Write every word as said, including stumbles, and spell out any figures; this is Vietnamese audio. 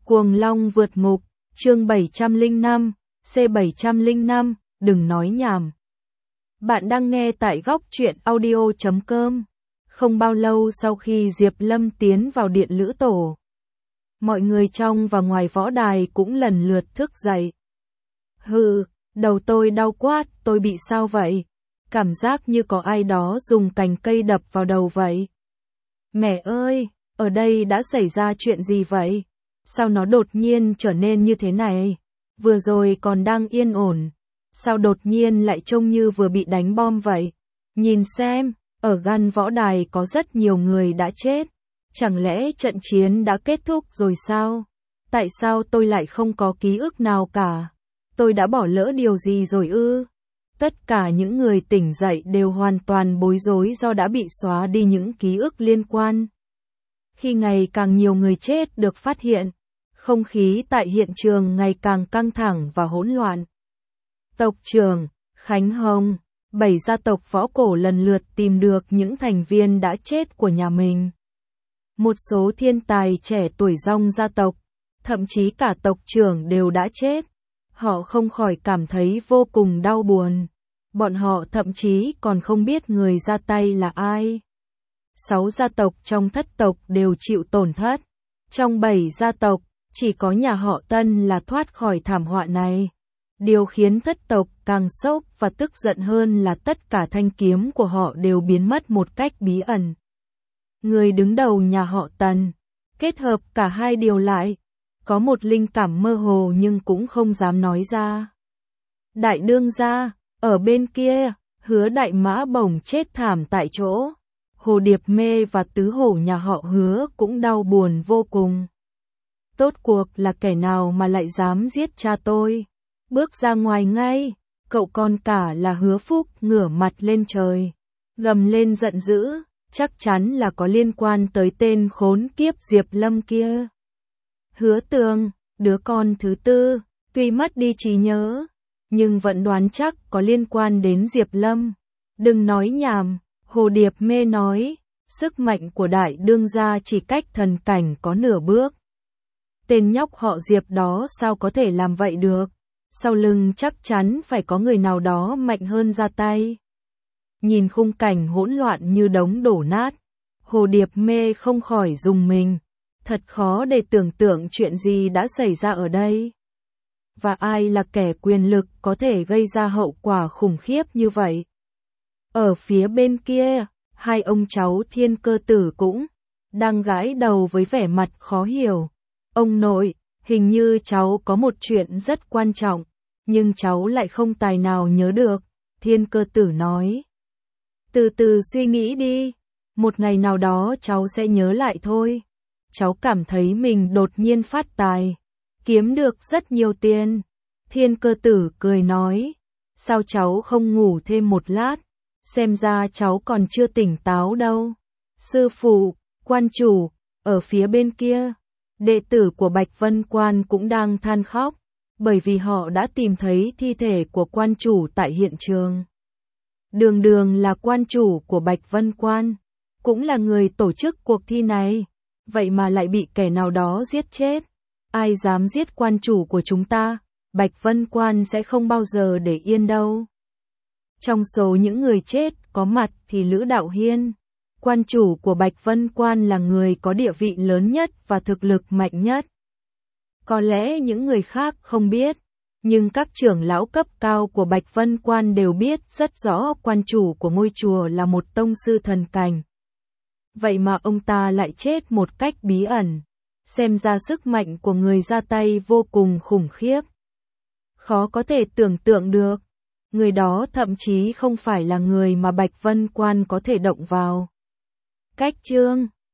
Cuồng Long vượt ngục, chương bảy trăm lẻ năm, C bảy trăm lẻ năm, đừng nói nhảm. Bạn đang nghe tại góc truyện audio chấm com. Không bao lâu sau khi Diệp Lâm tiến vào điện lữ tổ, mọi người trong và ngoài võ đài cũng lần lượt thức dậy. Hừ, đầu tôi đau quá, tôi bị sao vậy? Cảm giác như có ai đó dùng cành cây đập vào đầu vậy. Mẹ ơi, ở đây đã xảy ra chuyện gì vậy? Sao nó đột nhiên trở nên như thế này? Vừa rồi còn đang yên ổn, sao đột nhiên lại trông như vừa bị đánh bom vậy? Nhìn xem, ở gan võ đài có rất nhiều người đã chết. Chẳng lẽ trận chiến đã kết thúc rồi sao? Tại sao tôi lại không có ký ức nào cả? Tôi đã bỏ lỡ điều gì rồi ư? Tất cả những người tỉnh dậy đều hoàn toàn bối rối do đã bị xóa đi những ký ức liên quan. Khi ngày càng nhiều người chết được phát hiện, không khí tại hiện trường ngày càng căng thẳng và hỗn loạn. Tộc trưởng, Khánh Hồng, bảy gia tộc võ cổ lần lượt tìm được những thành viên đã chết của nhà mình. Một số thiên tài trẻ tuổi rong gia tộc, thậm chí cả tộc trưởng đều đã chết. Họ không khỏi cảm thấy vô cùng đau buồn. Bọn họ thậm chí còn không biết người ra tay là ai. Sáu gia tộc trong thất tộc đều chịu tổn thất. Trong bảy gia tộc, chỉ có nhà họ Tân là thoát khỏi thảm họa này. Điều khiến thất tộc càng sốc và tức giận hơn là tất cả thanh kiếm của họ đều biến mất một cách bí ẩn. Người đứng đầu nhà họ Tần, kết hợp cả hai điều lại, có một linh cảm mơ hồ nhưng cũng không dám nói ra. Đại đương gia, ở bên kia, Hứa Đại Mã bổng chết thảm tại chỗ. Hồ Điệp Mê và tứ hổ nhà họ Hứa cũng đau buồn vô cùng. Tốt cuộc là kẻ nào mà lại dám giết cha tôi? Bước ra ngoài ngay, cậu con cả là Hứa Phúc ngửa mặt lên trời, gầm lên giận dữ, chắc chắn là có liên quan tới tên khốn kiếp Diệp Lâm kia. Hứa Tường, đứa con thứ tư, tuy mất đi trí nhớ, nhưng vẫn đoán chắc có liên quan đến Diệp Lâm. Đừng nói nhảm, Hồ Điệp Mê nói, sức mạnh của đại đương gia chỉ cách thần cảnh có nửa bước. Tên nhóc họ Diệp đó sao có thể làm vậy được? Sau lưng chắc chắn phải có người nào đó mạnh hơn ra tay. Nhìn khung cảnh hỗn loạn như đống đổ nát, Hồ Điệp Mê không khỏi rùng mình. Thật khó để tưởng tượng chuyện gì đã xảy ra ở đây. Và ai là kẻ quyền lực có thể gây ra hậu quả khủng khiếp như vậy? Ở phía bên kia, hai ông cháu Thiên Cơ Tử cũng đang gãi đầu với vẻ mặt khó hiểu. Ông nội, hình như cháu có một chuyện rất quan trọng, nhưng cháu lại không tài nào nhớ được, Thiên Cơ Tử nói. Từ từ suy nghĩ đi, một ngày nào đó cháu sẽ nhớ lại thôi. Cháu cảm thấy mình đột nhiên phát tài, kiếm được rất nhiều tiền. Thiên Cơ Tử cười nói, sao cháu không ngủ thêm một lát, xem ra cháu còn chưa tỉnh táo đâu. Sư phụ, quan chủ, ở phía bên kia, đệ tử của Bạch Vân Quan cũng đang than khóc, bởi vì họ đã tìm thấy thi thể của quan chủ tại hiện trường. Đường Đường là quan chủ của Bạch Vân Quan, cũng là người tổ chức cuộc thi này. Vậy mà lại bị kẻ nào đó giết chết. Ai dám giết quan chủ của chúng ta, Bạch Vân Quan sẽ không bao giờ để yên đâu. Trong số những người chết có mặt thì Lữ Đạo Hiên, quan chủ của Bạch Vân Quan, là người có địa vị lớn nhất và thực lực mạnh nhất. Có lẽ những người khác không biết, nhưng các trưởng lão cấp cao của Bạch Vân Quan đều biết rất rõ quan chủ của ngôi chùa là một tông sư thần cảnh. Vậy mà ông ta lại chết một cách bí ẩn. Xem ra sức mạnh của người ra tay vô cùng khủng khiếp. Khó có thể tưởng tượng được. Người đó thậm chí không phải là người mà Bạch Vân Quan có thể động vào. Cách chương